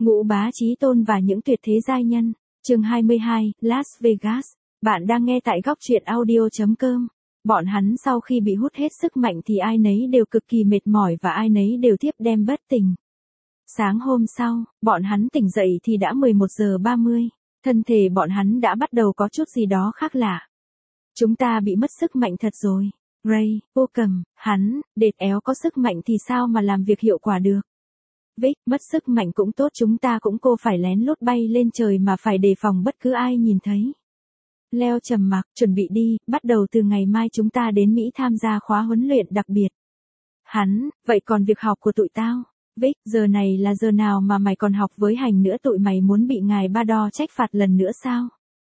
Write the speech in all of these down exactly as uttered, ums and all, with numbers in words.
Ngũ Bá Chí Tôn và những tuyệt thế giai nhân. Chương hai mươi hai, Las Vegas. Bạn đang nghe tại góc truyện audio chấm com. Bọn hắn sau khi bị hút hết sức mạnh thì ai nấy đều cực kỳ mệt mỏi và ai nấy đều tiếp đem bất tỉnh. Sáng hôm sau, bọn hắn tỉnh dậy thì đã mười một giờ ba mươi. Thân thể bọn hắn đã bắt đầu có chút gì đó khác lạ. Chúng ta bị mất sức mạnh thật rồi. Ray, vô cầm, hắn, đệt éo có sức mạnh thì sao mà làm việc hiệu quả được. Vic, mất sức mạnh cũng tốt, chúng ta cũng cô phải lén lút bay lên trời mà phải đề phòng bất cứ ai nhìn thấy. Leo trầm mặc, chuẩn bị đi, bắt đầu từ ngày mai chúng ta đến Mỹ tham gia khóa huấn luyện đặc biệt. Hắn, vậy còn việc học của tụi tao? Vic, giờ này là giờ nào mà mày còn học với hành nữa, tụi mày muốn bị ngài ba đo trách phạt lần nữa sao?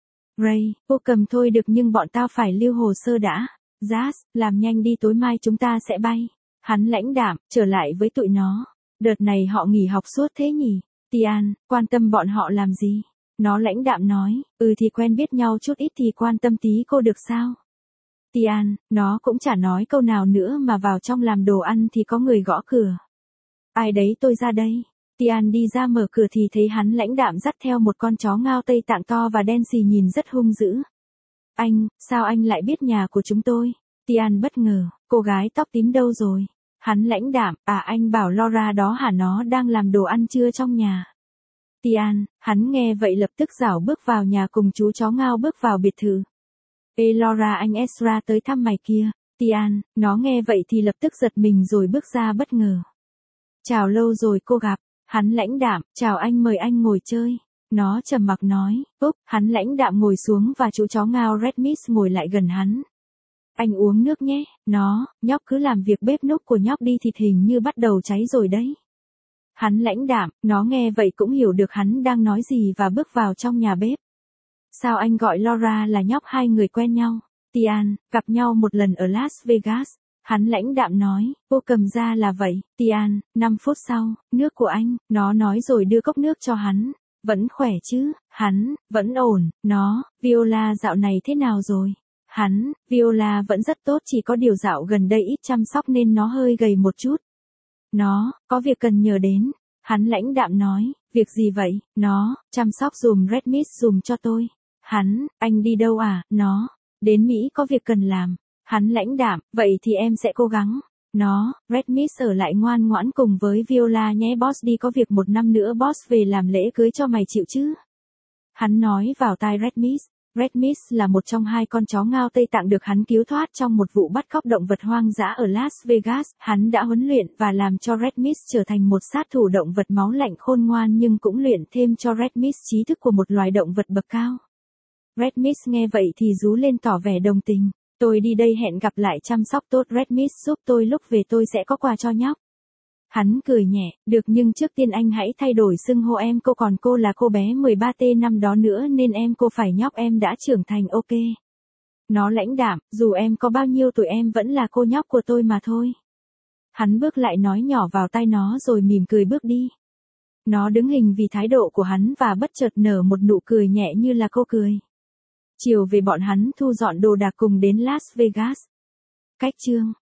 Ray, cô cầm thôi được nhưng bọn tao phải lưu hồ sơ đã. Jazz, làm nhanh đi, tối mai chúng ta sẽ bay. Hắn lãnh đạm, trở lại với tụi nó. Đợt này họ nghỉ học suốt thế nhỉ? Tian, quan tâm bọn họ làm gì? Nó lãnh đạm nói, ừ thì quen biết nhau chút ít thì quan tâm tí cô được sao? Tian, nó cũng chả nói câu nào nữa mà vào trong làm đồ ăn thì có người gõ cửa. Ai đấy, tôi ra đây. Tian đi ra mở cửa thì thấy hắn lãnh đạm dắt theo một con chó Ngao Tây Tạng to và đen xì nhìn rất hung dữ. Anh, sao anh lại biết nhà của chúng tôi? Tian bất ngờ, cô gái tóc tím đâu rồi? Hắn lãnh đạm, à anh bảo Laura đó hả, nó đang làm đồ ăn trưa trong nhà. Tian, hắn nghe vậy lập tức rảo bước vào nhà cùng chú chó Ngao bước vào biệt thự. Ê Laura, anh Ezra tới thăm mày kia. Tian, nó nghe vậy thì lập tức giật mình rồi bước ra bất ngờ. Chào, lâu rồi cô gặp. Hắn lãnh đạm, chào anh, mời anh ngồi chơi. Nó trầm mặc nói, úp, hắn lãnh đạm ngồi xuống và chú chó Ngao Red Miss ngồi lại gần hắn. Anh uống nước nhé, nó, nhóc cứ làm việc bếp núc của nhóc đi, thịt hình như bắt đầu cháy rồi đấy. Hắn lãnh đạm, nó nghe vậy cũng hiểu được hắn đang nói gì và bước vào trong nhà bếp. Sao anh gọi Laura là nhóc, hai người quen nhau? Tian, gặp nhau một lần ở Las Vegas. Hắn lãnh đạm nói, cô cầm ra là vậy. Tian, năm phút sau, nước của anh, nó nói rồi đưa cốc nước cho hắn. Vẫn khỏe chứ? Hắn, vẫn ổn. Nó, Viola dạo này thế nào rồi? Hắn, Viola vẫn rất tốt, chỉ có điều dạo gần đây ít chăm sóc nên nó hơi gầy một chút. Nó, có việc cần nhờ đến. Hắn lãnh đạm nói, việc gì vậy? Nó, chăm sóc dùm Red Miss dùm cho tôi. Hắn, anh đi đâu à? Nó, đến Mỹ có việc cần làm. Hắn lãnh đạm, vậy thì em sẽ cố gắng. Nó, Red Miss ở lại ngoan ngoãn cùng với Viola nhé, boss đi có việc một năm nữa boss về làm lễ cưới cho mày chịu chứ? Hắn nói vào tai Red Miss. Red Miss là một trong hai con chó Ngao Tây Tạng được hắn cứu thoát trong một vụ bắt cóc động vật hoang dã ở Las Vegas. Hắn đã huấn luyện và làm cho Red Miss trở thành một sát thủ động vật máu lạnh khôn ngoan, nhưng cũng luyện thêm cho Red Miss trí thức của một loài động vật bậc cao. Red Miss nghe vậy thì rú lên tỏ vẻ đồng tình. Tôi đi đây, hẹn gặp lại, chăm sóc tốt Red Miss giúp tôi, lúc về tôi sẽ có quà cho nhóc. Hắn cười nhẹ, được, nhưng trước tiên anh hãy thay đổi xưng hô em cô, còn cô là cô bé mười ba T năm đó nữa nên em cô phải nhóc, em đã trưởng thành, ok. Nó lãnh đạm, dù em có bao nhiêu tuổi em vẫn là cô nhóc của tôi mà thôi. Hắn bước lại nói nhỏ vào tai nó rồi mỉm cười bước đi. Nó đứng hình vì thái độ của hắn và bất chợt nở một nụ cười nhẹ như là cô cười. Chiều về bọn hắn thu dọn đồ đạc cùng đến Las Vegas. Cách chương